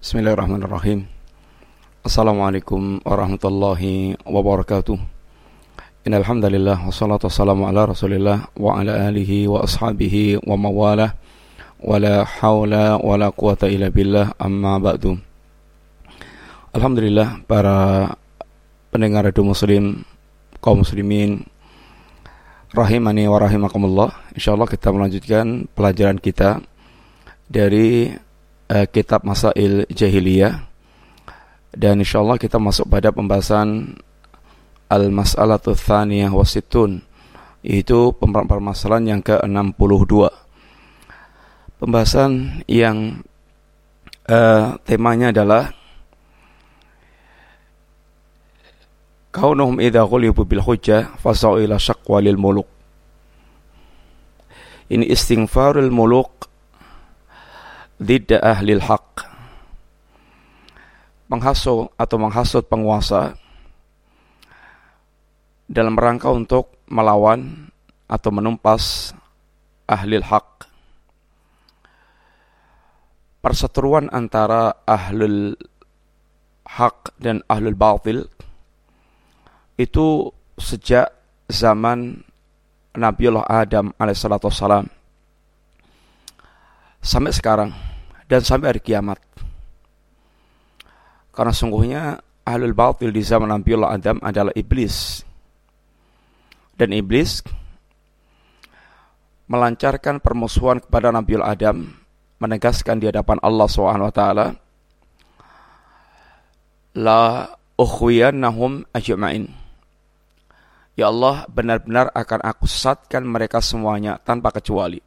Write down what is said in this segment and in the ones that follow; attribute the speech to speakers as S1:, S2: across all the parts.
S1: Bismillahirrahmanirrahim. Assalamualaikum warahmatullahi wabarakatuh. Innal hamdalillah wassalatu wassalamu ala Rasulillah wa ala alihi wa ashabihi wa mawalah. Wala haula wala quwata illa billah, amma ba'du. Alhamdulillah, para pendengar radio muslim, kaum muslimin rahimani wa rahimakumullah. Insyaallah kita melanjutkan pelajaran kita dari kitab Masail Jahiliyah, dan insyaallah kita masuk pada pembahasan Al-Mas'alatu Tsaniyah wa Sittun, yaitu permasalahan yang ke-62. Pembahasan yang temanya adalah kaunuhum idza ghulibu bil hujjah fasau ila syaqwa lil muluk. Ini istighfarul muluk didda ahlil haq, menghasut penguasa dalam rangka untuk melawan atau menumpas ahlil haq. Perseteruan antara ahlul haq dan ahlul batil itu sejak zaman Nabiullah Adam alaihissalatu wassalam sampai sekarang dan sampai hari kiamat. Karena sungguhnya ahlul batil di zaman Nabiullah Adam adalah iblis. Dan iblis melancarkan permusuhan kepada Nabiullah Adam, menegaskan di hadapan Allah SWT, la ukhwiyannahum ajma'in. Ya Allah, benar-benar akan aku sesatkan mereka semuanya tanpa kecuali.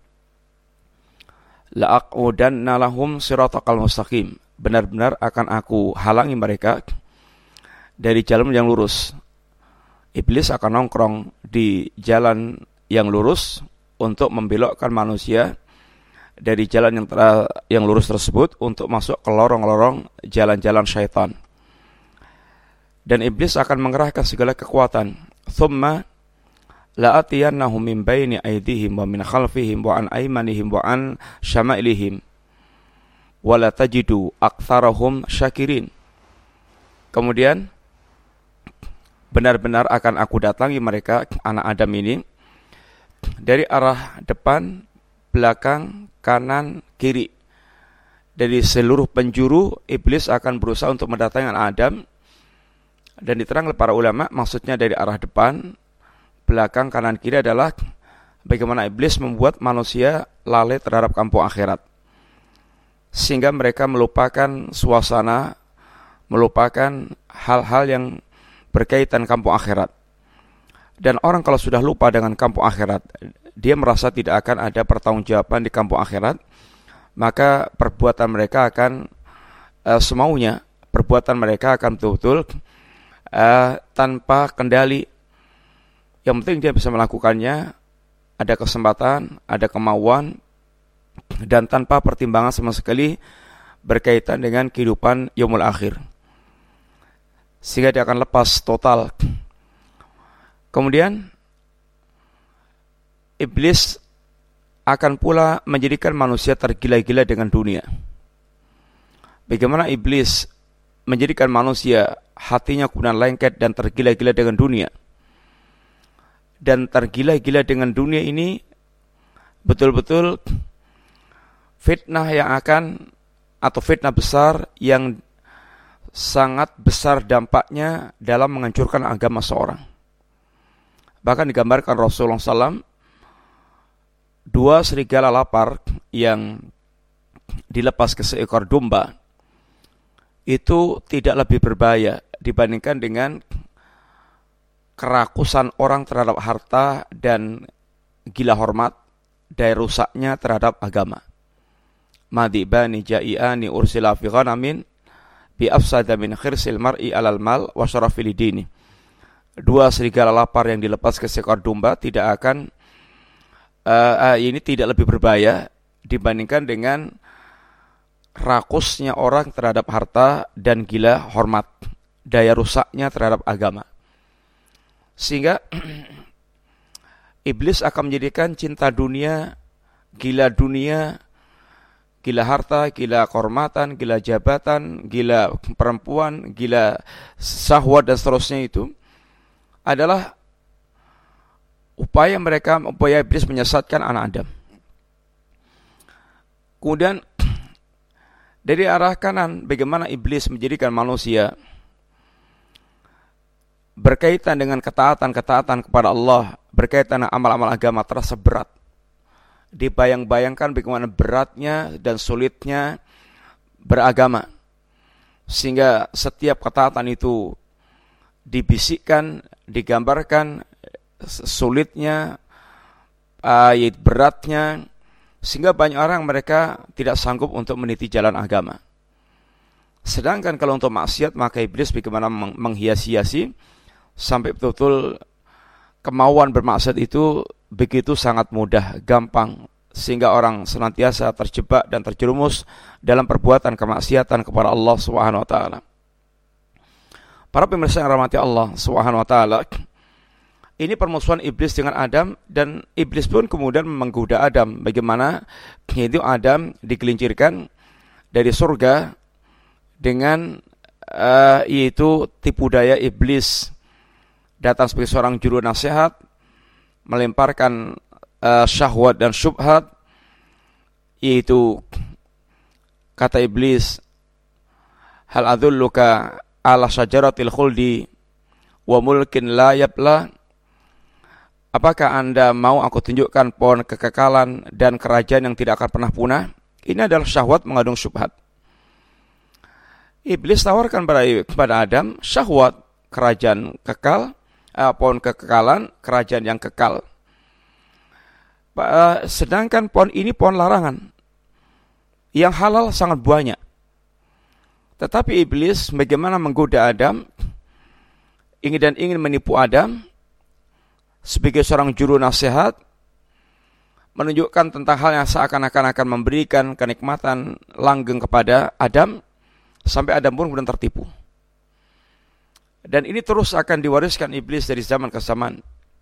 S1: La'aqudanna lahum siratal mustaqim. Benar-benar akan aku halangi mereka dari jalan yang lurus. Iblis akan nongkrong di jalan yang lurus untuk membelokkan manusia dari jalan yang lurus tersebut untuk masuk ke lorong-lorong jalan-jalan syaitan. Dan iblis akan mengerahkan segala kekuatan. Thumma la'atiyannahum min baini aydihim wa min khalfihim wa an aymanihim wa an syama'ilihim wa la tajidu aktsarahum syakirin. Kemudian benar-benar akan aku datangi mereka, anak Adam ini, dari arah depan, belakang, kanan, kiri. Dari seluruh penjuru iblis akan berusaha untuk mendatangi anak Adam. Dan diterang oleh para ulama, maksudnya dari arah depan, belakang, kanan, kiri adalah bagaimana iblis membuat manusia lalai terhadap kampung akhirat, sehingga mereka melupakan suasana, melupakan hal-hal yang berkaitan kampung akhirat. Dan orang kalau sudah lupa dengan kampung akhirat, dia merasa tidak akan ada pertanggungjawaban di kampung akhirat, maka perbuatan mereka akan semaunya, perbuatan mereka akan betul-betul tanpa kendali. Yang penting dia bisa melakukannya, ada kesempatan, ada kemauan, dan tanpa pertimbangan sama sekali berkaitan dengan kehidupan yaumul akhir. Sehingga dia akan lepas total. Kemudian iblis akan pula menjadikan manusia tergila-gila dengan dunia. Bagaimana iblis menjadikan manusia hatinya kemudian lengket dan tergila-gila dengan dunia. Dan tergila-gila dengan dunia ini betul-betul fitnah yang akan, atau fitnah besar yang sangat besar dampaknya dalam menghancurkan agama seorang. Bahkan digambarkan Rasulullah SAW, dua serigala lapar yang dilepas ke seekor domba itu tidak lebih berbahaya dibandingkan dengan kerakusan orang terhadap harta dan gila hormat dari rusaknya terhadap agama. Madibani ja'iani ursila fi ghanamin bi afsada min khirsil mar'i alal mal wa syarafil dini. Dua serigala lapar yang dilepas ke seekor domba tidak akan ini tidak lebih berbahaya dibandingkan dengan rakusnya orang terhadap harta dan gila hormat, daya rusaknya terhadap agama. Sehingga iblis akan menjadikan cinta dunia, gila dunia, gila harta, gila kehormatan, gila jabatan, gila perempuan, gila syahwat dan seterusnya itu adalah upaya iblis menyesatkan anak Adam. Kemudian dari arah kanan, bagaimana iblis menjadikan manusia berkaitan dengan ketaatan kepada Allah, berkaitan dengan amal-amal agama terasa berat. Dibayang-bayangkan bagaimana beratnya dan sulitnya beragama. Sehingga setiap ketaatan itu dibisikkan, digambarkan sulitnya, beratnya, sehingga banyak orang mereka tidak sanggup untuk meniti jalan agama. Sedangkan kalau untuk maksiat, maka iblis bagaimana menghias-hiasi sampai betul-betul kemauan bermaksiat itu begitu sangat mudah, gampang, sehingga orang senantiasa terjebak dan terjerumus dalam perbuatan kemaksiatan kepada Allah Subhanahu wa taala. Para pemirsa yang rahmati Allah Subhanahu wa taala, ini permusuhan iblis dengan Adam, dan iblis pun kemudian menggoda Adam. Bagaimana yaitu Adam digelincirkan dari surga dengan yaitu tipu daya iblis, datang sebagai seorang juru nasihat, melemparkan syahwat dan syubhat, yaitu kata iblis, hal adulluka ala syajaratil khuldi wa mulkin la yabla. Apakah Anda mau aku tunjukkan pohon kekekalan dan kerajaan yang tidak akan pernah punah? Ini adalah syahwat mengandung syubhat. Iblis tawarkan kepada Adam syahwat, kerajaan kekal, pohon kekekalan, kerajaan yang kekal. Sedangkan pohon ini pohon larangan. Yang halal sangat banyak. Tetapi iblis bagaimana menggoda Adam, ingin menipu Adam, sebagai seorang juru nasihat, menunjukkan tentang hal yang seakan-akan akan memberikan kenikmatan langgeng kepada Adam, sampai Adam pun kemudian tertipu. Dan ini terus akan diwariskan iblis dari zaman ke zaman.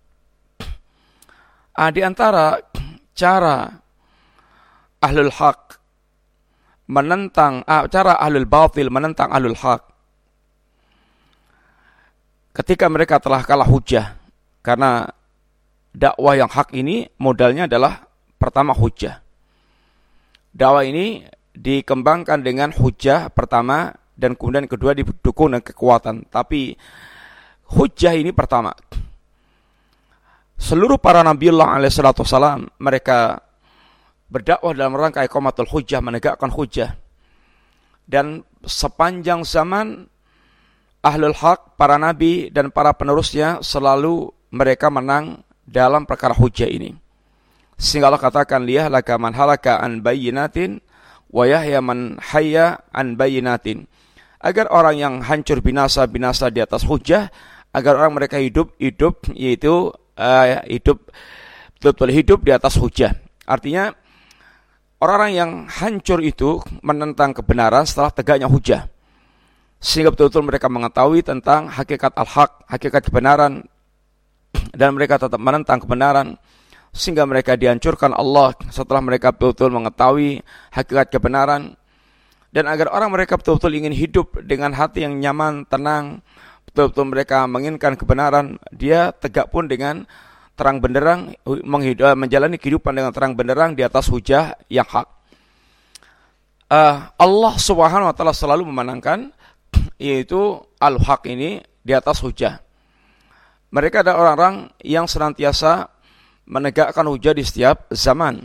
S1: Di antara cara ahlul haq menentang, cara ahlul batil menentang ahlul haq, ketika mereka telah kalah hujah. Karena dakwah yang hak ini modalnya adalah pertama hujah. Dakwah ini dikembangkan dengan hujah pertama, dan kemudian kedua didukung dengan kekuatan. Tapi hujah ini pertama. Seluruh para Nabiullah alaihissalam mereka berdakwah dalam rangka iqamatul hujah, menegakkan hujah. Dan sepanjang zaman ahlul haq, para nabi dan para penerusnya selalu mereka menang dalam perkara hujah ini. Sehingga Allah katakan, liyahlaka man halaka an bayyinatin wa yahya man hayya an bayyinatin. Agar orang yang hancur binasa di atas hujah, agar orang mereka hidup yaitu betul-betul hidup di atas hujah. Artinya orang-orang yang hancur itu menentang kebenaran setelah tegaknya hujah. Sehingga betul-betul mereka mengetahui tentang hakikat al-haq, hakikat kebenaran, dan mereka tetap menentang kebenaran, sehingga mereka dihancurkan Allah setelah mereka betul-betul mengetahui hakikat kebenaran. Dan agar orang mereka betul-betul ingin hidup dengan hati yang nyaman, tenang, betul-betul mereka menginginkan kebenaran, dia tegak pun dengan terang benderang, menjalani kehidupan dengan terang benderang di atas hujah yang hak. Allah Subhanahu wa taala selalu memenangkan, yaitu al-haq ini di atas hujah. Mereka adalah orang-orang yang senantiasa menegakkan hujah di setiap zaman.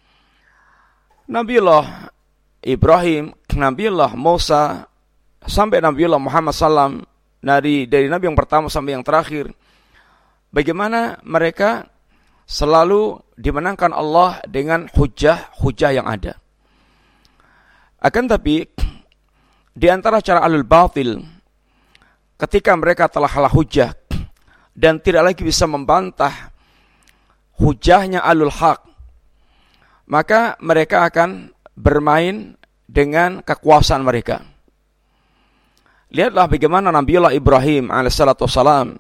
S1: Nabiullah Ibrahim, Nabiullah Musa, sampai Nabiullah Muhammad SAW, dari Nabi yang pertama sampai yang terakhir, bagaimana mereka selalu dimenangkan Allah dengan hujah yang ada. Akan tapi di antara cara ahlul batil, ketika mereka telah kalah hujah dan tidak lagi bisa membantah hujahnya ahlul haq, maka mereka akan bermain dengan kekuasaan mereka. Lihatlah bagaimana Nabiullah Ibrahim alaihissalam,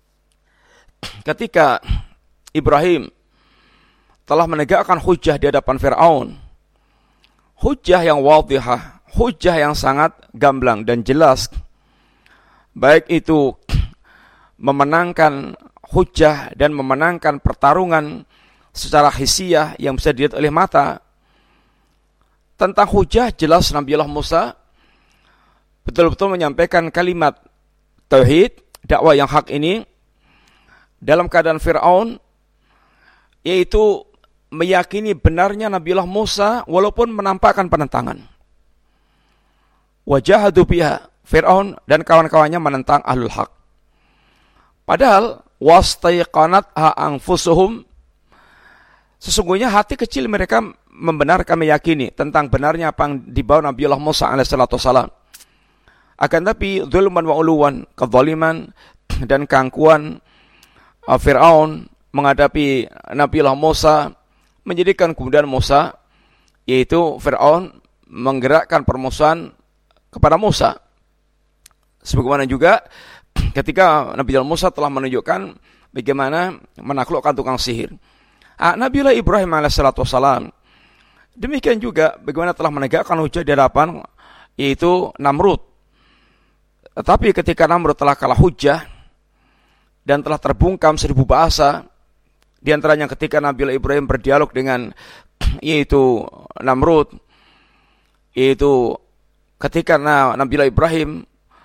S1: ketika Ibrahim telah menegakkan hujah di hadapan Fir'aun, hujjah yang wadihah, hujjah yang sangat gamblang dan jelas. Baik itu memenangkan hujjah dan memenangkan pertarungan secara hissiyah yang bisa dilihat oleh mata. Tentang hujjah jelas Nabiullah Musa betul-betul menyampaikan kalimat tauhid, dakwah yang hak ini dalam keadaan Fir'aun, yaitu meyakini benarnya Nabiullah Musa walaupun menampakkan penentangan. Wajahadu biha, Fir'aun dan kawan-kawannya menentang ahlul haq. Padahal wastaiqanatha anfusuhum, sesungguhnya hati kecil mereka membenarkan, meyakini tentang benarnya apa yang dibawa Nabiullah Musa alaihissalam. Akan tapi zulman wa uluwan, kezaliman dan keangkuhan Fir'aun menghadapi Nabiullah Musa menjadikan kemudian Musa, yaitu Fir'aun, menggerakkan permusuhan kepada Musa. Sebagaimana juga ketika Nabiullah Musa telah menunjukkan bagaimana menaklukkan tukang sihir. Nabiullah Ibrahim alaihissalam demikian juga bagaimana telah menegakkan hujah di hadapan yaitu Namrud. Tetapi ketika Namrud telah kalah hujah dan telah terbungkam 1000 bahasa, di antaranya ketika Nabiullah Ibrahim berdialog dengan yaitu Namrud, yaitu ketika Nabiullah Ibrahim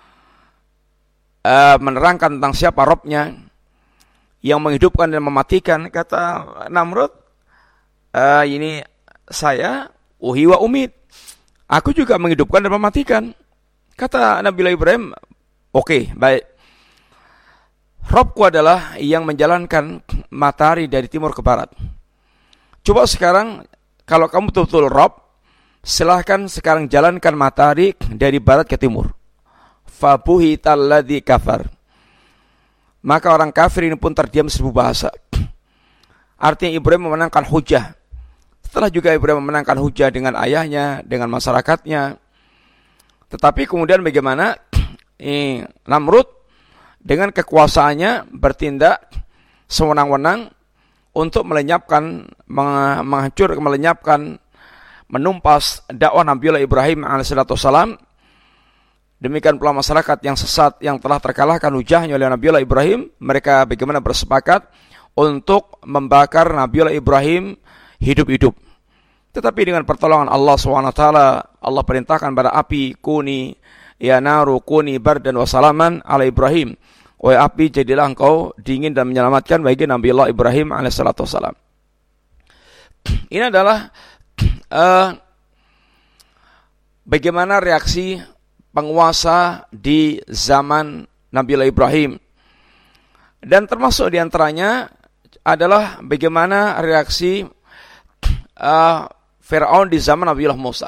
S1: menerangkan tentang siapa Robnya yang menghidupkan dan mematikan, kata Namrud, ini saya uhi wa umid, aku juga menghidupkan dan mematikan. Kata Nabiullah Ibrahim, oke, baik. Robku adalah yang menjalankan matahari dari timur ke barat. Coba sekarang, kalau kamu betul-betul Rob, silahkan sekarang jalankan matahari dari barat ke timur. Fabuhital ladzi kafar. Maka orang kafir ini pun terdiam 1000 bahasa. Artinya Ibrahim memenangkan hujah. Setelah juga Ibrahim memenangkan hujah dengan ayahnya, dengan masyarakatnya. Tetapi kemudian bagaimana Namrud dengan kekuasaannya bertindak sewenang-wenang untuk melenyapkan, melenyapkan, menumpas dakwah Nabiullah Ibrahim alaihissalam. Demikian pula masyarakat yang sesat yang telah terkalahkan hujahnya oleh Nabiullah Ibrahim, mereka bagaimana bersepakat untuk membakar Nabiullah Ibrahim hidup-hidup. Tetapi dengan pertolongan Allah SWT, Allah perintahkan pada api, kuni ya naru kuni bardan wa salaman ala Ibrahim. Wahai api, jadilah engkau dingin dan menyelamatkan bagi Nabiullah Ibrahim alaihissalam. Ini adalah bagaimana reaksi penguasa di zaman Nabiullah Ibrahim. Dan termasuk diantaranya adalah bagaimana reaksi Fir'aun di zaman Nabiullah Musa.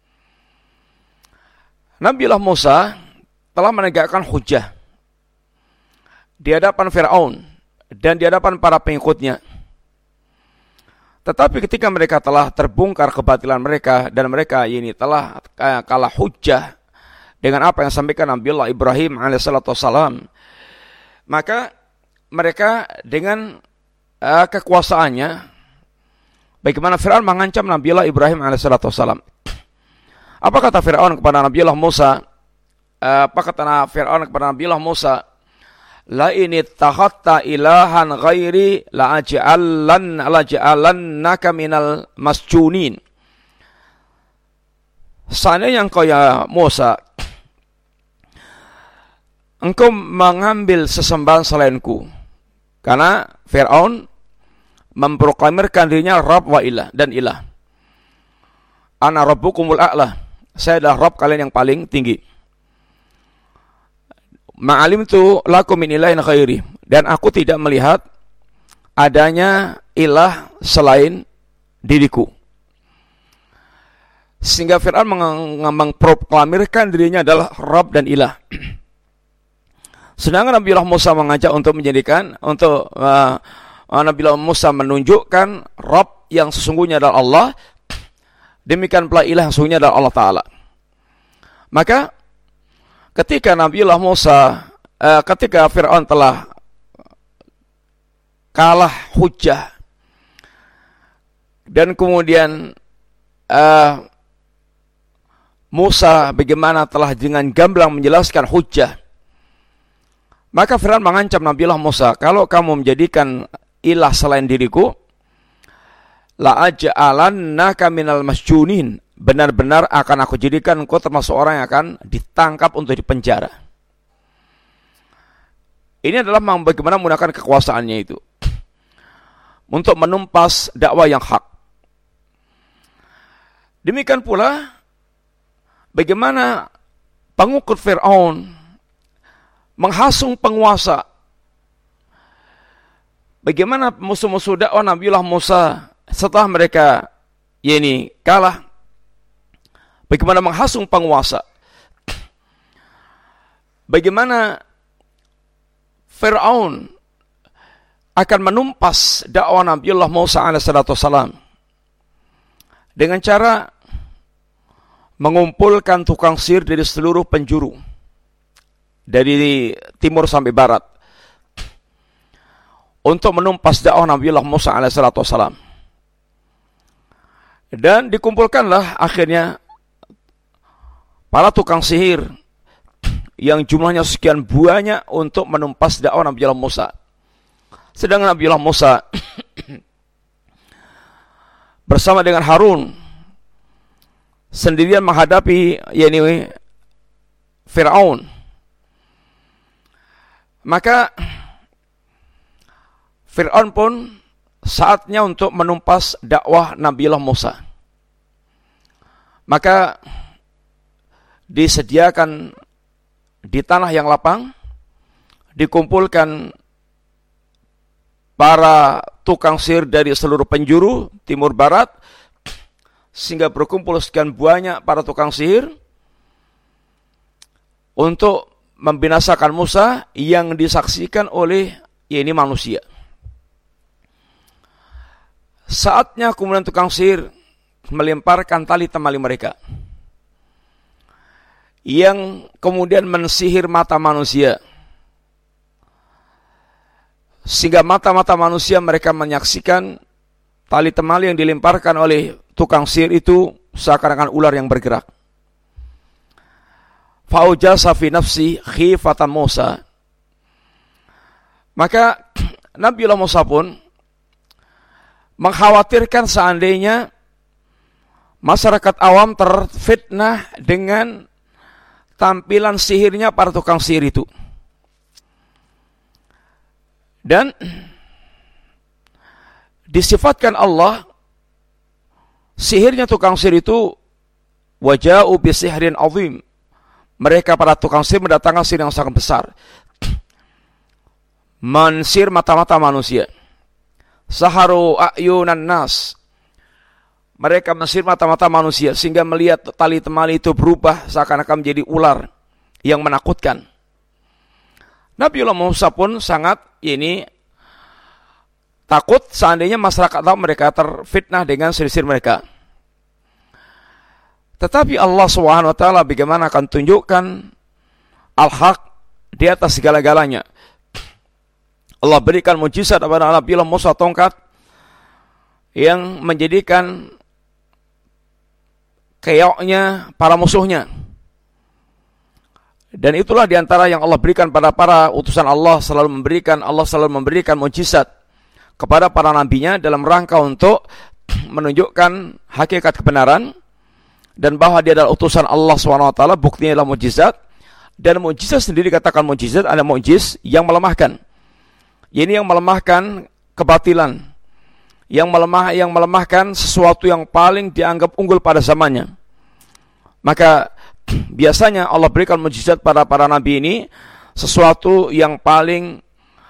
S1: Nabiullah Musa telah menegakkan hujah di hadapan Fir'aun dan di hadapan para pengikutnya. Tetapi ketika mereka telah terbongkar kebatilan mereka dan mereka ini telah kalah hujah dengan apa yang disampaikan Nabiullah Ibrahim alaihissalam, maka mereka dengan kekuasaannya, bagaimana Fir'aun mengancam Nabiullah Ibrahim alaihissalam. Apa kata Fir'aun kepada Nabiullah Musa? Apa kata Fir'aun kepada Nabiullah Musa? La ini takhatta ilahan ghairi la aj'alannaka minal masjunin. Seandainya engkau ya Musa, engkau mengambil sesembahan selainku. Karena Fir'aun memproklamirkan dirinya Rabb wa ilah dan ilah. Ana rabbukumul a'la. Saya adalah Rabb kalian yang paling tinggi. Ma'alimtu lakum min ilahin ghairi. Dan aku tidak melihat adanya ilah selain diriku. Sehingga Fir'aun memproklamirkan dirinya adalah Rabb dan ilah. Sedangkan Nabiullah Musa mengajak untuk menjadikan, Nabiullah Musa menunjukkan Rabb yang sesungguhnya adalah Allah, demikian pula ilah yang sesungguhnya adalah Allah Ta'ala. Maka ketika Nabiullah Musa, ketika Fir'aun telah kalah hujah dan kemudian Musa bagaimana telah dengan gamblang menjelaskan hujjah. Maka Fir'aun mengancam Nabiullah Musa, kalau kamu menjadikan ilah selain diriku, la aj'alannaka minal masjunin, benar-benar akan aku jadikan engkau termasuk orang yang akan ditangkap untuk dipenjara. Ini adalah bagaimana menggunakan kekuasaannya itu untuk menumpas dakwah yang hak. Demikian pula bagaimana pengikut Fir'aun menghasung penguasa. Bagaimana musuh-musuh dakwah Nabiullah Musa setelah mereka kalah, bagaimana menghasung penguasa. Bagaimana Fir'aun akan menumpas dakwah Nabiullah Musa alaihissalam dengan cara mengumpulkan tukang sihir dari seluruh penjuru, dari timur sampai barat, untuk menumpas dakwah Nabiullah Musa alaihissalam. Dan dikumpulkanlah akhirnya para tukang sihir yang jumlahnya sekian banyak untuk menumpas dakwah Nabiullah Musa. Sedangkan Nabiullah Musa bersama dengan Harun sendirian menghadapi Fir'aun. Maka Fir'aun pun saatnya untuk menumpas dakwah Nabiullah Musa. Maka disediakan di tanah yang lapang, dikumpulkan para tukang sihir dari seluruh penjuru timur barat, sehingga berkumpul sekian banyak para tukang sihir untuk membinasakan Musa yang disaksikan oleh manusia. Saatnya kemudian tukang sihir melemparkan tali temali mereka, yang kemudian mensihir mata manusia, sehingga mata-mata manusia mereka menyaksikan tali temali yang dilemparkan oleh tukang sihir itu seakan-akan ular yang bergerak. Faujasa fi nafsi khifatan Musa. Maka Nabiullah Musa pun mengkhawatirkan seandainya masyarakat awam terfitnah dengan tampilan sihirnya para tukang sihir itu. Dan disifatkan Allah, sihirnya tukang sihir itu waja'u bisihrin azim. Mereka para tukang sihir mendatangkan sihir yang sangat besar, mensihir mata-mata manusia. Saharu a'yunan nas, mereka mensihir mata-mata manusia sehingga melihat tali temali itu berubah seakan-akan menjadi ular yang menakutkan. Nabiullah Musa pun sangat takut seandainya masyarakat tahu mereka terfitnah dengan sihir mereka. Tetapi Allah Subhanahu wa taala bagaimana akan tunjukkan al-haq di atas segala-galanya. Allah berikan mujizat kepada Nabiullah Musa, tongkat yang menjadikan keoknya para musuhnya. Dan itulah diantara yang Allah berikan pada para utusan Allah selalu memberikan mujizat kepada para nabinya dalam rangka untuk menunjukkan hakikat kebenaran dan bahwa dia adalah utusan Allah SWT. Buktinya adalah mujizat, dan mujizat sendiri katakan mujizat ada mujiz yang melemahkan. Ini yang melemahkan kebatilan, yang melemahkan sesuatu yang paling dianggap unggul pada zamannya. Maka biasanya Allah berikan mujizat pada para nabi ini sesuatu yang paling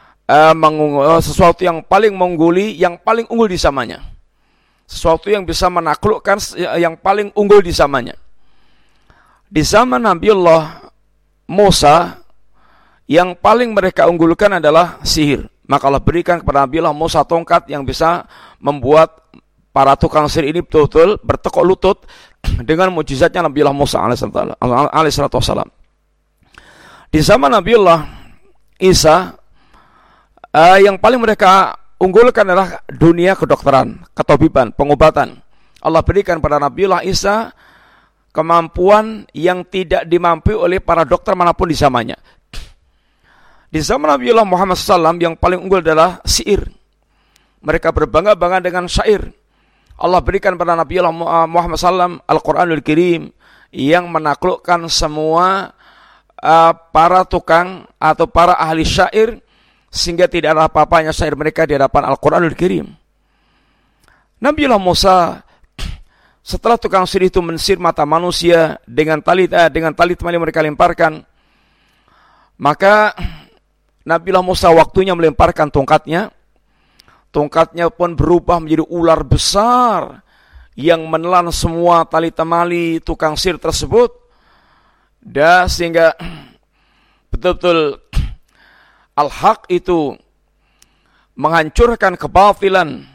S1: mengungguli, yang paling unggul di zamannya. Sesuatu yang bisa menaklukkan yang paling unggul di zamannya. Di zaman Nabiullah Musa, yang paling mereka unggulkan adalah sihir. Maka Allah berikan kepada Nabiullah Musa tongkat yang bisa membuat para tukang sihir ini betul-betul bertekuk lutut dengan mujizatnya Nabiullah Musa alaihissalam. Di zaman Nabiullah Isa, yang paling mereka unggulkan adalah dunia kedokteran, ketabiban, pengobatan. Allah berikan pada Nabiullah Isa kemampuan yang tidak dimampu oleh para dokter manapun di zamannya. Di zaman Nabiullah Muhammad SAW yang paling unggul adalah syair. Mereka berbangga-bangga dengan syair. Allah berikan pada Nabiullah Muhammad SAW Al-Quranul Karim yang menaklukkan semua para tukang atau para ahli syair, sehingga tidak ada apa-apanya syair mereka di hadapan Al-Quranul Karim. Nabiullah Musa setelah tukang sihir itu mensihir mata manusia dengan tali temali mereka lemparkan, maka Nabiullah Musa waktunya melemparkan tongkatnya. Tongkatnya pun berubah menjadi ular besar yang menelan semua tali temali tukang sihir tersebut, dan sehingga betul-betul al-haq itu menghancurkan kebatilan.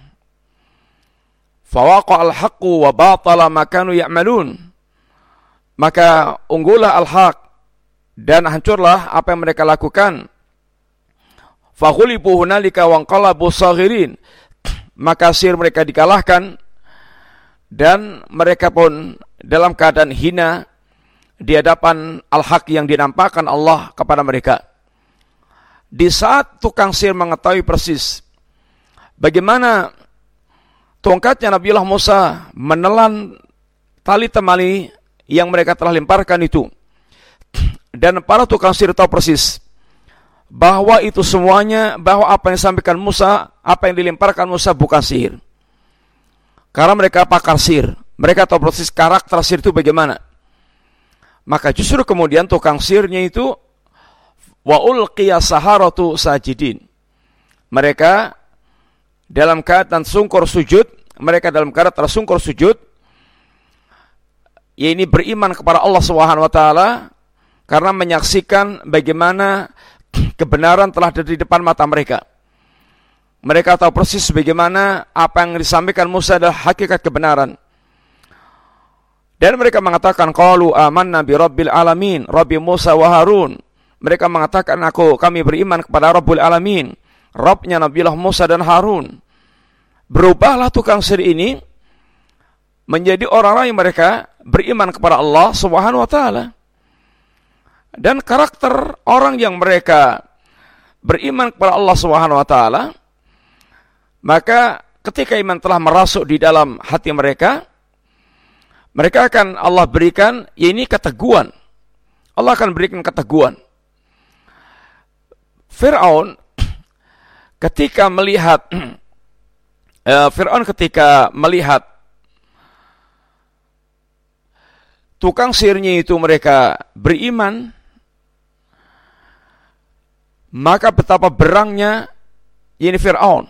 S1: Fawaqa al-haqqu wa batala ma kanu ya'malun. Maka unggullah al-haq dan hancurlah apa yang mereka lakukan. Faghulibu hunalika wanqalabu saghirin. Maka sihir mereka dikalahkan dan mereka pun dalam keadaan hina di hadapan al-haq yang dinampakkan Allah kepada mereka. Di saat tukang sihir mengetahui persis bagaimana tongkatnya Nabiullah Musa menelan tali temali yang mereka telah lemparkan itu, dan para tukang sihir tahu persis bahwa itu semuanya, bahwa apa yang disampaikan Musa, apa yang dilemparkan Musa bukan sihir. Karena mereka pakar sihir, mereka tahu persis karakter sihir itu bagaimana. Maka justru kemudian tukang sihirnya itu wa ulqiya saharatu sajidin. Mereka dalam keadaan tersungkur sujud, yaitu beriman kepada Allah Subhanahu wa taala karena menyaksikan bagaimana kebenaran telah ada di depan mata mereka. Mereka tahu persis bagaimana apa yang disampaikan Musa adalah hakikat kebenaran. Dan mereka mengatakan qalu amanna bi rabbil alamin, Rabbi Musa wa Harun. Mereka mengatakan kami beriman kepada Rabbul Alamin, Rabbnya Nabiullah Musa dan Harun. Berubahlah tukang sihir ini menjadi orang-orang yang mereka beriman kepada Allah Subhanahu wa taala. Dan karakter orang yang mereka beriman kepada Allah Subhanahu wa taala, maka ketika iman telah merasuk di dalam hati mereka, mereka akan Allah berikan ini keteguhan. Allah akan berikan keteguhan. Fir'aun ketika melihat tukang sihirnya itu mereka beriman, maka betapa berangnya ini Fir'aun.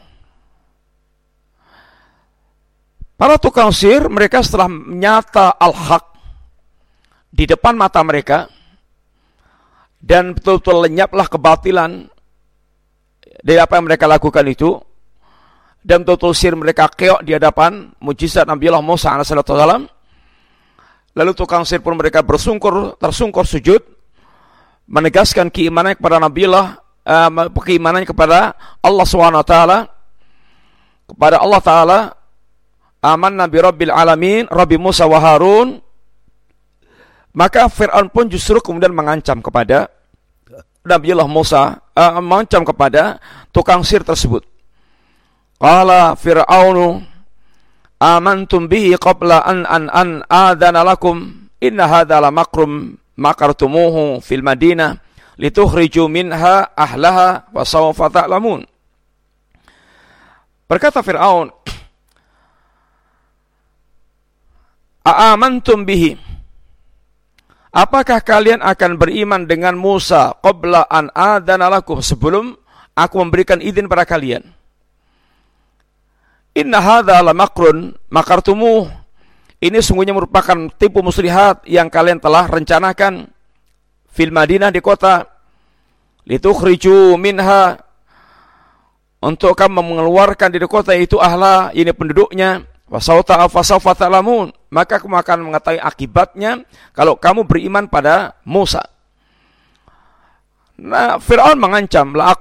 S1: Para tukang sihir mereka setelah nyata al-haq di depan mata mereka dan betul-betul lenyaplah kebatilan dari apa yang mereka lakukan itu, dan betul-betul sihir mereka keok di hadapan mujizat Nabiullah Musa alaihissalam. Lalu tukang sihir pun mereka tersungkur sujud, menegaskan keimanan kepada Nabiullah, keimanan kepada Allah SWT, kepada Allah Ta'ala. Amanna bi rabbil alamin, Rabbi Musa wa Harun. Maka Fir'aun pun justru kemudian mengancam kepada Nabiullah Musa, mengancam kepada tukang sihir tersebut. Qala Fir'aunu amantum bihi qabla an adana lakum inna hadha la makrum makartumuhu fil madinah litukhriju minha ahlaha wa sawfa ta'lamun. Berkata Fir'aun, aamantum bihi, apakah kalian akan beriman dengan Musa qabla an adana lakum, sebelum aku memberikan izin pada kalian? Inna hadza la makrun makartumuh, ini sungguhnya merupakan tipu muslihat yang kalian telah rencanakan fil Madinah, di kota, litukhriju minha, untuk kamu mengeluarkan dari kota itu ahla, ini penduduknya, fasawfa ta'lamun, maka kamu akan mengetahui akibatnya kalau kamu beriman pada Musa. Nah, Fir'aun mengancam, la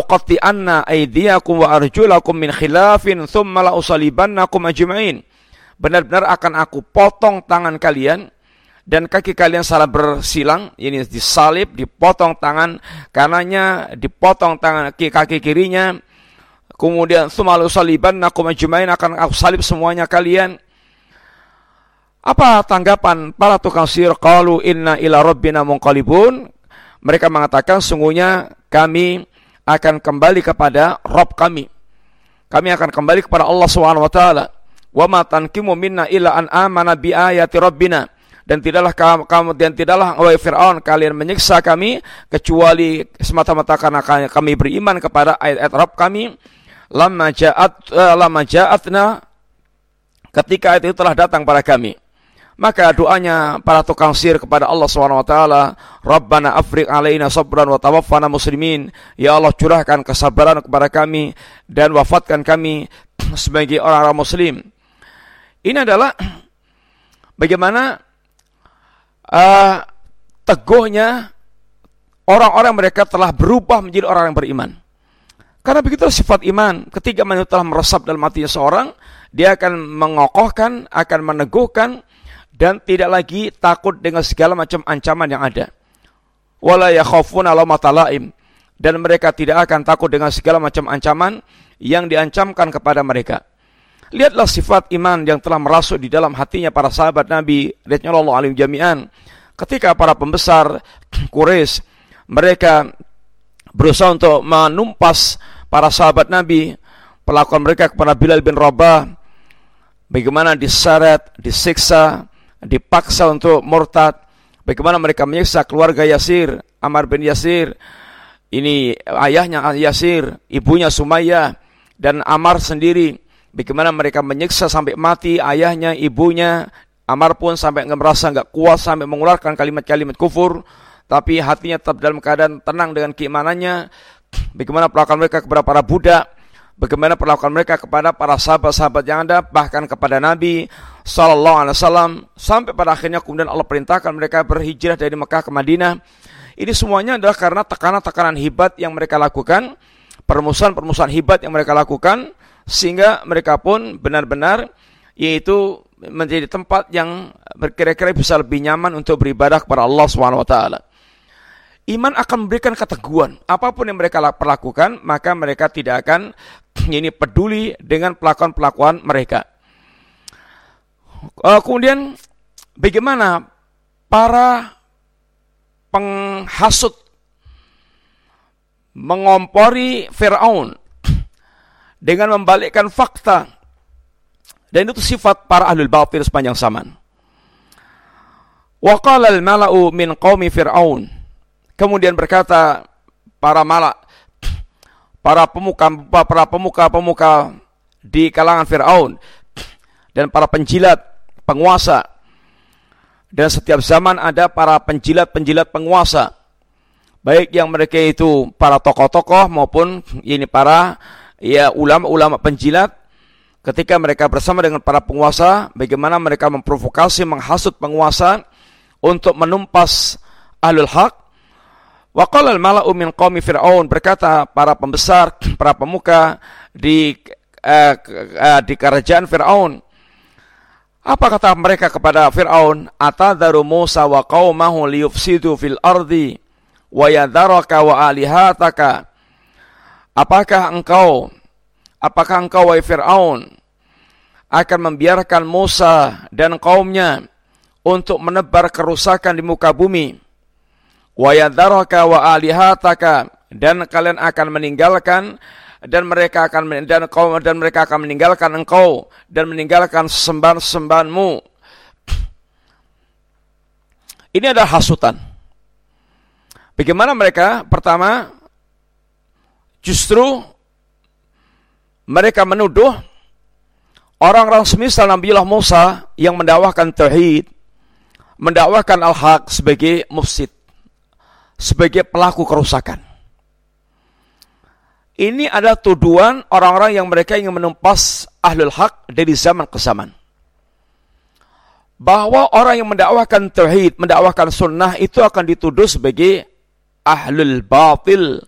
S1: uqatti'anna aydiyakum wa arjulakum min khilafin thumma la usalibannakum ajma'in. benar-benar akan aku potong tangan kalian dan kaki kalian salah bersilang, ini disalib, dipotong tangan kanannya, dipotong tangan kaki kirinya, kemudian sumalu saliban aku majmain, akan aku salib semuanya kalian. Apa tanggapan para tukang sihir? Qalu inna ila rabbina munqalibun. Mereka mengatakan sungguhnya kami akan kembali kepada Rabb kami. Kami akan kembali kepada Allah Subhanahu wa taala. Wa ma tanqimu minna illa an amana bi ayati rabbina. Dan tidaklah wahai Fir'aun kalian menyiksa kami kecuali semata-mata karena kami beriman kepada ayat-ayat Rabb kami. Lamma ja'atna, ketika ayat itu telah datang pada kami. Maka doanya para tukang sihir kepada Allah SWT, Rabbana afriq alaina sabran wa tawaffana muslimin. Ya Allah, curahkan kesabaran kepada kami dan wafatkan kami sebagai orang-orang muslim. Ini adalah bagaimana teguhnya orang-orang mereka telah berubah menjadi orang yang beriman. Karena begitu sifat iman, ketika manusia telah meresap dalam hatinya seorang, dia akan mengokohkan, akan meneguhkan, dan tidak lagi takut dengan segala macam ancaman yang ada. Wala yakhafuna laumata laim, dan mereka tidak akan takut dengan segala macam ancaman yang diancamkan kepada mereka. Lihatlah sifat iman yang telah merasuk di dalam hatinya para sahabat Nabi radhiyallahu anhum jami'an. Ketika para pembesar Quraisy mereka berusaha untuk menumpas para sahabat Nabi, perlakuan mereka kepada Bilal bin Rabah, bagaimana diseret, disiksa, dipaksa untuk murtad, bagaimana mereka menyiksa keluarga Yasir, Ammar bin Yasir, ini ayahnya Yasir, ibunya Sumayyah, dan Ammar sendiri, bagaimana mereka menyiksa sampai mati ayahnya, ibunya. Ammar pun sampai merasa enggak kuat, sampai mengeluarkan kalimat-kalimat kufur, tapi hatinya tetap dalam keadaan tenang dengan keimanannya. Bagaimana perlakuan mereka kepada para budak, bagaimana perlakuan mereka kepada para sahabat-sahabat yang ada, bahkan kepada Nabi sallallahu alaihi wasallam, sampai pada akhirnya kemudian Allah perintahkan mereka berhijrah dari Mekah ke Madinah. Ini semuanya adalah karena tekanan-tekanan hebat yang mereka lakukan, permusuhan-permusuhan hebat yang mereka lakukan, sehingga mereka pun benar-benar yaitu menjadi tempat yang kira-kira bisa lebih nyaman untuk beribadah kepada Allah Subhanahu wa taala. Iman akan memberikan keteguhan. Apapun yang mereka perlakukan, maka mereka tidak akan peduli dengan pelakuan-pelakuan mereka. Kemudian bagaimana para penghasut mengompori Fir'aun dengan membalikkan fakta, dan itu sifat para ahlul batil sepanjang zaman. Wa qala al-mala'u min qaumi Fir'aun, kemudian berkata para malak, para pemuka di kalangan Fir'aun dan para penjilat, penguasa. Dan setiap zaman ada para penjilat-penjilat penguasa, baik yang mereka itu para tokoh-tokoh maupun ini para ulama-ulama penjilat. Ketika mereka bersama dengan para penguasa, bagaimana mereka memprovokasi, menghasut penguasa untuk menumpas ahlul haq. Wa qala al-mala'u min qaumi Fir'aun, berkata para pembesar, para pemuka di kerajaan Fir'aun. Apa kata mereka kepada Fir'aun? Atadharu Musa wa qaumahu liyufsidu fil ardi wa yadharaka wa alihataka. Apakah engkau wahai Fir'aun akan membiarkan Musa dan kaumnya untuk menebar kerusakan di muka bumi? Wa yadharaka wa alihataka, dan kalian akan meninggalkan mereka akan meninggalkan engkau dan meninggalkan sembahan-sembahanmu. Ini adalah hasutan. Bagaimana mereka? Pertama, justru mereka menuduh orang-orang semisal Nabiullah Musa yang mendakwahkan tauhid, mendakwahkan al-haq sebagai mufsid, sebagai pelaku kerusakan. Ini adalah tuduhan orang-orang yang mereka ingin menumpas ahlul haq dari zaman ke zaman. Bahwa orang yang mendakwahkan tauhid, mendakwahkan sunnah itu akan dituduh sebagai ahlul batil,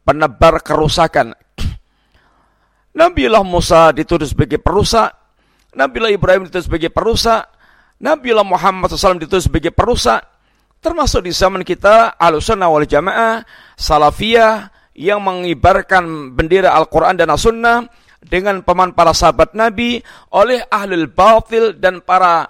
S1: penebar kerusakan. Nabiullah Musa dituduh sebagai perusak, Nabiullah Ibrahim ditulis sebagai perusak, Nabiullah Muhammad SAW ditulis sebagai perusak. Termasuk di zaman kita Ahlussunnah wal Jamaah, Salafiyah yang mengibarkan bendera Al-Quran dan As-Sunnah dengan pemahaman para sahabat Nabi oleh ahlul batil dan para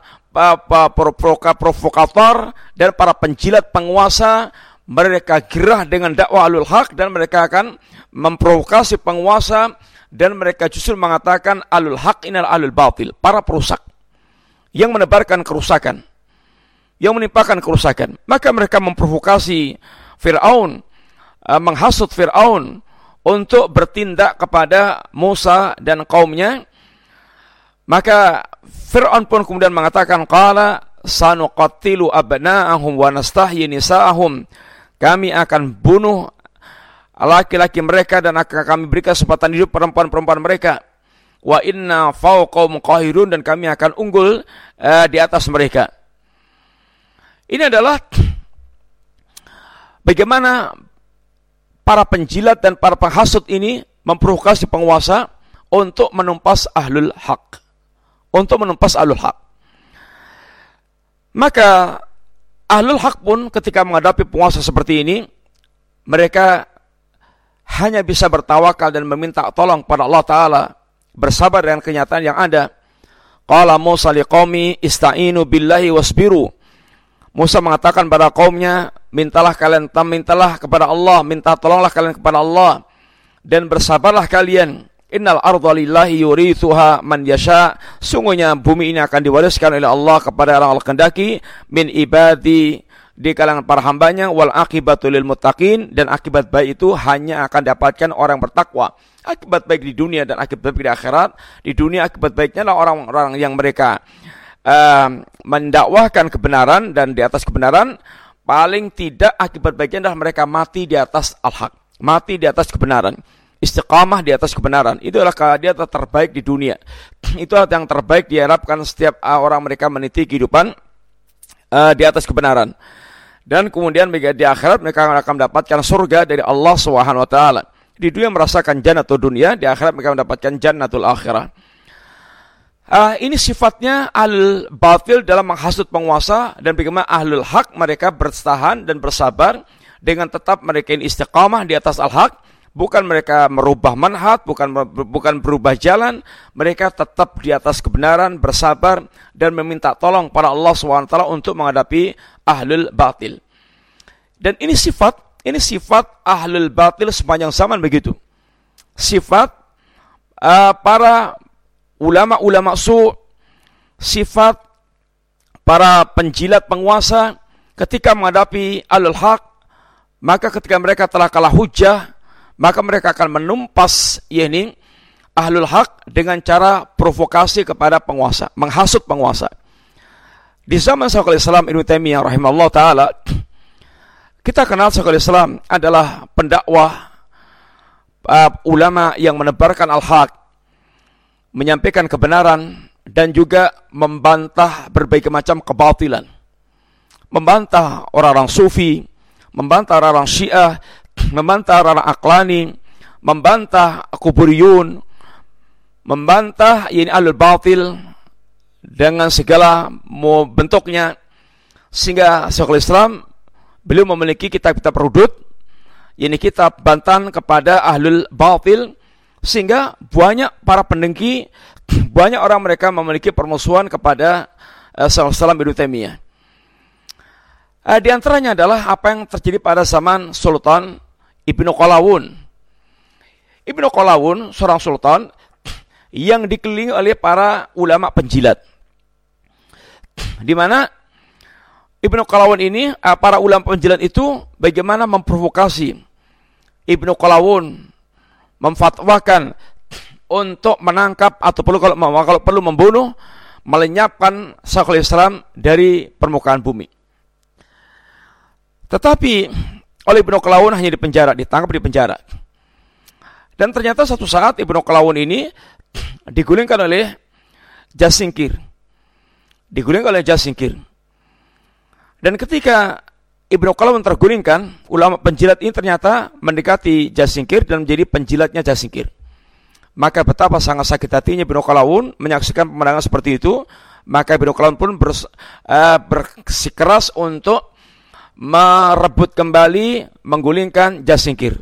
S1: provokator dan para penjilat penguasa. Mereka gerah dengan dakwah ahlul haq dan mereka akan memprovokasi penguasa dan mereka justru mengatakan ahlul haq ini adalah ahlul batil, para perusak yang menebarkan kerusakan, yang menimpakan kerusakan. Maka mereka memprovokasi Fir'aun, menghasut Fir'aun untuk bertindak kepada Musa dan kaumnya. Maka Fir'aun pun kemudian mengatakan, qala sanuqattilu abna'ahum wa nastahyi nisa'ahum. Kami akan bunuh laki-laki mereka dan akan kami berikan kesempatan hidup perempuan-perempuan mereka. Wa inna fawqahum qahirun, dan kami akan unggul di atas mereka. Ini adalah bagaimana para penjilat dan para penghasut ini memprovokasi penguasa untuk menumpas ahlul haq. Maka ahlul haq pun ketika menghadapi penguasa seperti ini, mereka hanya bisa bertawakal dan meminta tolong pada Allah Ta'ala, bersabar dengan kenyataan yang ada. Qala Musa liqaumi ista'inu billahi wasbiru. Musa mengatakan pada kaumnya, mintalah kepada Allah, minta tolonglah kalian kepada Allah, dan bersabarlah kalian. Innal arda lillahi yurithuha man yasha. Sungguhnya bumi ini akan diwariskan oleh Allah kepada orang yang kehendaki, min ibadi, di kalangan para hambanya, wal akibatu lil muttaqin, dan akibat baik itu hanya akan dapatkan orang bertakwa. Akibat baik di dunia dan akibat baik di akhirat. Di dunia akibat baiknya adalah orang-orang yang mereka mendakwahkan kebenaran dan di atas kebenaran. Paling tidak akibat baiknya adalah mereka mati di atas al-haq, mati di atas kebenaran, istiqamah di atas kebenaran. Itu adalah keadaan terbaik di dunia. Itu adalah yang terbaik diharapkan setiap orang mereka meniti kehidupan di atas kebenaran. Dan kemudian di akhirat mereka akan mendapatkan surga dari Allah Subhanahu wa taala. Di dunia merasakan jannatul dunia, di akhirat mereka mendapatkan jannatul akhirah. Ini sifatnya ahlul batil dalam menghasut penguasa, dan bagaimana ahlul haq mereka bertahan dan bersabar dengan tetap mereka ini istiqamah di atas al-haq. Bukan mereka merubah manhaj, bukan berubah jalan, mereka tetap di atas kebenaran, bersabar dan meminta tolong pada Allah SWT untuk menghadapi ahlul batil. Dan ini sifat ahlul batil sepanjang zaman begitu. Sifat para ulama-ulama sifat para penjilat penguasa ketika menghadapi ahlul haq, maka ketika mereka telah kalah hujah, maka mereka akan menumpas ahlul haq dengan cara provokasi kepada penguasa, menghasut penguasa. Di zaman Syekhul Islam Ibnu Taimiyah rahimahullah taala, kita kenal Syekhul Islam adalah pendakwah, ulama yang menebarkan al-haq, menyampaikan kebenaran dan juga membantah berbagai macam kebatilan. Membantah orang-orang sufi, membantah orang-orang Syiah, membantah orang Aqlani, membantah kuburiyun, membantah ahlul batil dengan segala bentuknya. Sehingga Syekhul Islam beliau memiliki kitab-kitab rudud, kitab bantahan kepada ahlul batil, sehingga banyak para pendengki, banyak orang mereka memiliki permusuhan kepada Syekhul Islam Ibnu Taimiyah. Di antaranya adalah apa yang terjadi pada zaman Sultan Ibnu Qalawun. Ibnu Qalawun seorang sultan yang dikelilingi oleh para ulama penjilat. Di mana Ibnu Qalawun ini, para ulama penjilat itu bagaimana memprovokasi Ibnu Qalawun, memfatwakan untuk menangkap atau kalau perlu membunuh, melenyapkan Syekhul Islam dari permukaan bumi. Tetapi oleh Ibnu Qalawun hanya ditangkap di penjara. Dan ternyata satu saat Ibnu Qalawun ini digulingkan oleh Jasingkir. Dan ketika Ibnu Qalawun tergulingkan, ulama penjilat ini ternyata mendekati Jasingkir dan menjadi penjilatnya Jasingkir. Maka betapa sangat sakit hatinya Banu Qalawun menyaksikan pemandangan seperti itu. Maka Banu Qalawun pun bersikeras untuk merebut kembali, menggulingkan Jasingkir.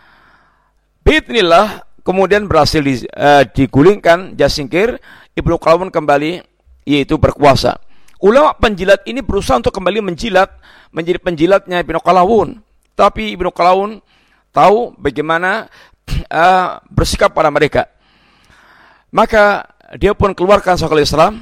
S1: Bismillah, kemudian berhasil digulingkan Jasingkir. Ibnu Qalawun kembali yaitu berkuasa. Ulama penjilat ini berusaha untuk kembali menjilat, menjadi penjilatnya Ibnu Qalawun. Tapi Ibnu Qalawun tahu bagaimana bersikap pada mereka. Maka dia pun keluarkan Syekhul Islam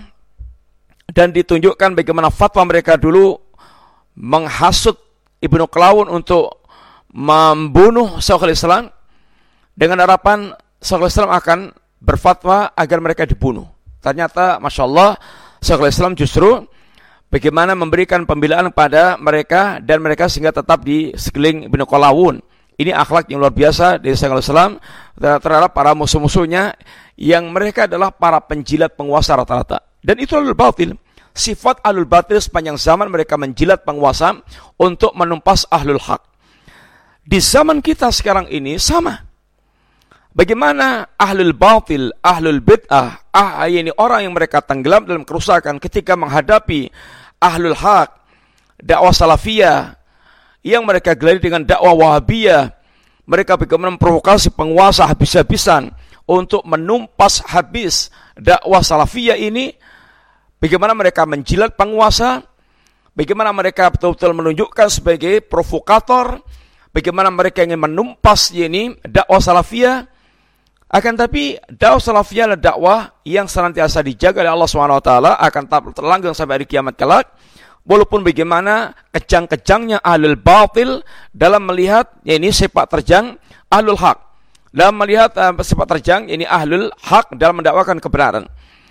S1: dan ditunjukkan bagaimana fatwa mereka dulu menghasut Ibnu Qalawun untuk membunuh Syekhul Islam dengan harapan Syekhul Islam akan berfatwa agar mereka dibunuh. Ternyata Masya Allah Syekhul Islam justru bagaimana memberikan pembelaan pada mereka dan mereka sehingga tetap di sekeliling Ibnu Qalawun. Ini akhlak yang luar biasa dari Syekhul Islam terhadap para musuh-musuhnya yang mereka adalah para penjilat penguasa rata-rata. Dan itu ahlul batil. Sifat ahlul batil sepanjang zaman mereka menjilat penguasa untuk menumpas ahlul haq. Di zaman kita sekarang ini sama. Bagaimana ahlul batil, ahlul bid'ah, ini orang yang mereka tenggelam dalam kerusakan ketika menghadapi ahlul haq, dakwah salafiyah yang mereka gelari dengan dakwah wahabiyah. Mereka bagaimana memprovokasi penguasa habis-habisan untuk menumpas habis dakwah salafiyah ini. Bagaimana mereka menjilat penguasa, bagaimana mereka betul-betul menunjukkan sebagai provokator, bagaimana mereka ingin menumpas ini dakwah salafiyah. Akan tapi dakwah salafiyah adalah dakwah yang senantiasa dijaga oleh Allah SWT, akan tetap terlanggeng sampai hari kiamat kelak. Walaupun bagaimana kejang-kejangnya ahlul batil dalam melihat ini sepak terjang ahlul haq, dalam melihat sepak terjang ini ahlul haq dalam mendakwakan kebenaran.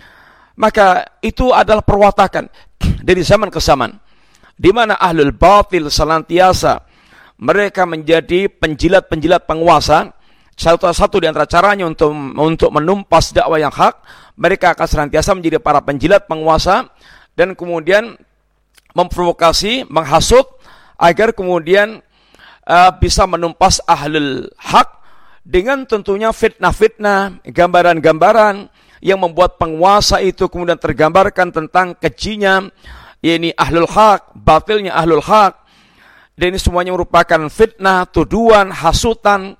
S1: Maka itu adalah perwatakan dari zaman ke zaman, di mana ahlul batil senantiasa mereka menjadi penjilat-penjilat penguasa. Satu di antara caranya untuk menumpas dakwah yang hak, mereka akan senantiasa menjadi para penjilat penguasa dan kemudian memprovokasi, menghasut agar kemudian bisa menumpas ahlul hak dengan tentunya fitnah-fitnah, gambaran-gambaran yang membuat penguasa itu kemudian tergambarkan tentang kejinya ini ahlul hak, batilnya ahlul hak. Dan ini semuanya merupakan fitnah, tuduhan, hasutan.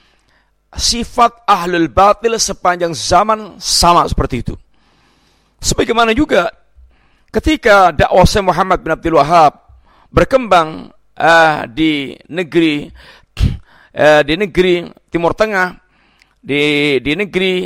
S1: Sifat ahlul batil sepanjang zaman sama seperti itu. Sebagaimana juga ketika dakwah Syekh Muhammad bin Abdul Wahhab berkembang di negeri Timur Tengah, di negeri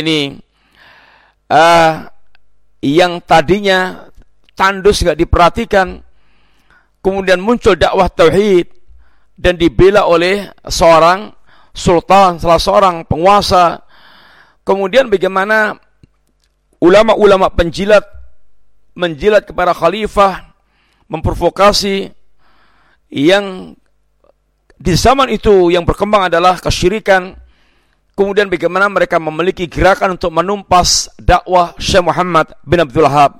S1: yang tadinya tandus nggak diperhatikan, kemudian muncul dakwah tauhid dan dibela oleh seorang sultan, salah seorang penguasa. Kemudian bagaimana ulama-ulama penjilat menjilat kepada khalifah, memprovokasi yang di zaman itu yang berkembang adalah kesyirikan. Kemudian bagaimana mereka memiliki gerakan untuk menumpas dakwah Syekh Muhammad bin Abdul Wahhab.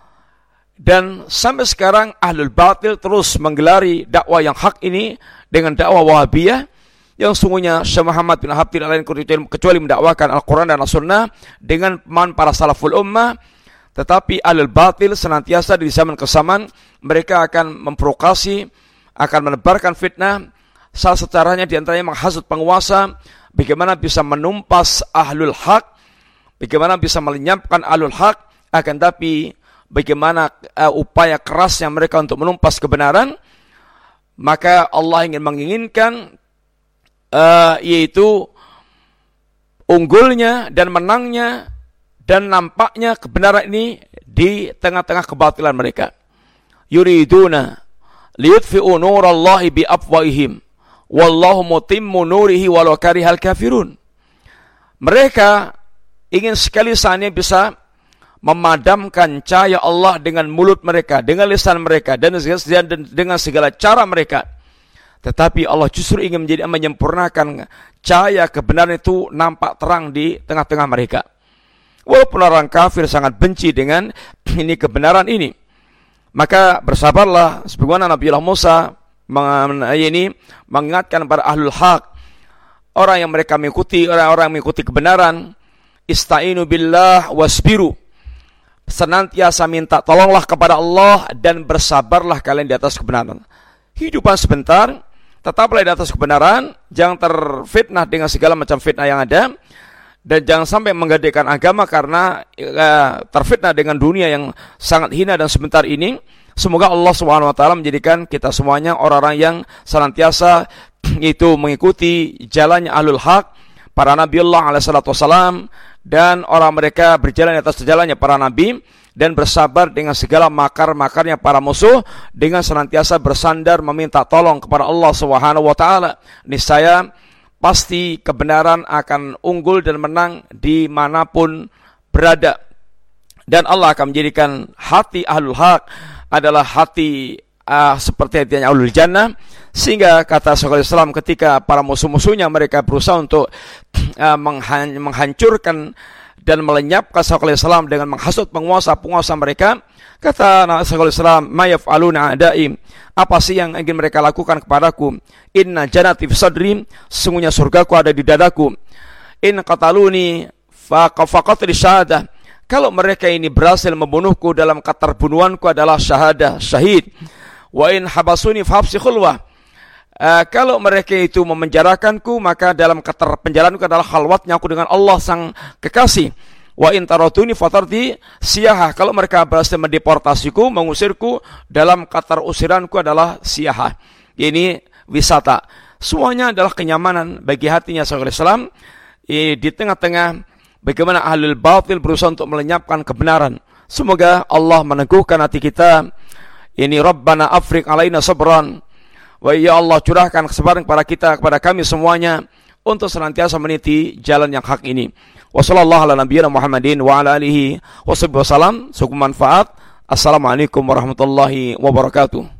S1: Dan sampai sekarang ahlul batil terus menggelari dakwah yang hak ini dengan dakwah wahabiyah, yang sungguhnya Syekh Muhammad bin Wahhab tidak lain kecuali mendakwakan Al-Quran dan As-Sunnah dengan pemahaman para salaful ummah. Tetapi ahlul batil senantiasa di zaman ke zaman mereka akan memprovokasi, akan menebarkan fitnah. Salah satu caranya diantaranya menghasut penguasa, bagaimana bisa menumpas ahlul haq, bagaimana bisa melenyapkan ahlul haq. Akan tapi bagaimana upaya kerasnya mereka untuk menumpas kebenaran, maka Allah ingin menginginkan yaitu unggulnya dan menangnya dan nampaknya kebenaran ini di tengah-tengah kebatilan mereka. Yuriduna liyutfi'u nurallahi biafwahihim wallahu mutimmu nurihi walau karihal kafirun. Mereka ingin sekali saatnya bisa memadamkan cahaya Allah dengan mulut mereka, dengan lisan mereka, dan dengan segala cara mereka. Tetapi Allah justru ingin menyempurnakan cahaya kebenaran itu nampak terang di tengah-tengah mereka. Walaupun orang kafir sangat benci dengan ini kebenaran ini, maka bersabarlah sebagaimana Nabi Allah Musa mengingatkan para ahlul haq, orang yang mereka mengikuti, orang-orang yang mengikuti kebenaran, Ista'inu billah wasbiru. Senantiasa minta tolonglah kepada Allah dan bersabarlah kalian di atas kebenaran. Hidupan sebentar, tetaplah di atas kebenaran, jangan terfitnah dengan segala macam fitnah yang ada, dan jangan sampai menggadekan agama karena terfitnah dengan dunia yang sangat hina dan sebentar ini. Semoga Allah Subhanahu wa taala menjadikan kita semuanya orang-orang yang senantiasa itu mengikuti jalannya ahlul haq, para nabiullah alaihi salatu wasalam, dan orang mereka berjalan di atas jalannya para nabi, dan bersabar dengan segala makar-makarnya para musuh, dengan senantiasa bersandar meminta tolong kepada Allah Subhanahu wa taala. Niscaya pasti kebenaran akan unggul dan menang dimanapun berada, dan Allah akan menjadikan hati ahlul haq adalah hati seperti hatinya ahlul jannah. Sehingga kata Syekhul Islam, ketika para musuh-musuhnya mereka berusaha untuk menghancurkan dan melenyapkan Syekhul Islam dengan menghasut penguasa-penguasa mereka, kata Syekhul Islam, ma yaf'aluna a'da'i, apa sih yang ingin mereka lakukan kepadaku? Inna jannati fi sadri, sesungguhnya surgaku ada di dadaku. In qataluni faqatli syahadah, kalau mereka ini berhasil membunuhku, dalam keterbunuhanku adalah syahadah, syahid. Wa in habasuni fahabsi khulwah, kalau mereka itu memenjarakanku, maka dalam keterpenjaraanku adalah khalwatnya aku dengan Allah sang kekasih. Wa in taratuni fatarti siyahah, kalau mereka berhasil mendeportasiku, mengusirku, dalam keterusiranku adalah siyahah. Ini wisata. Semuanya adalah kenyamanan bagi hatinya Syekhul Islam. Di tengah-tengah bagaimana ahlul batil berusaha untuk melenyapkan kebenaran. Semoga Allah meneguhkan hati kita. Ini Rabbana afriq alaina sabran. Wa ya Allah, curahkan kesabaran kepada kita, kepada kami semuanya, untuk senantiasa meniti jalan yang hak ini. Wa sallallahu ala nabiyyina Muhammadin wa ala alihi wa sahbihi wasallam. Semoga manfaat. Assalamualaikum warahmatullahi wabarakatuh.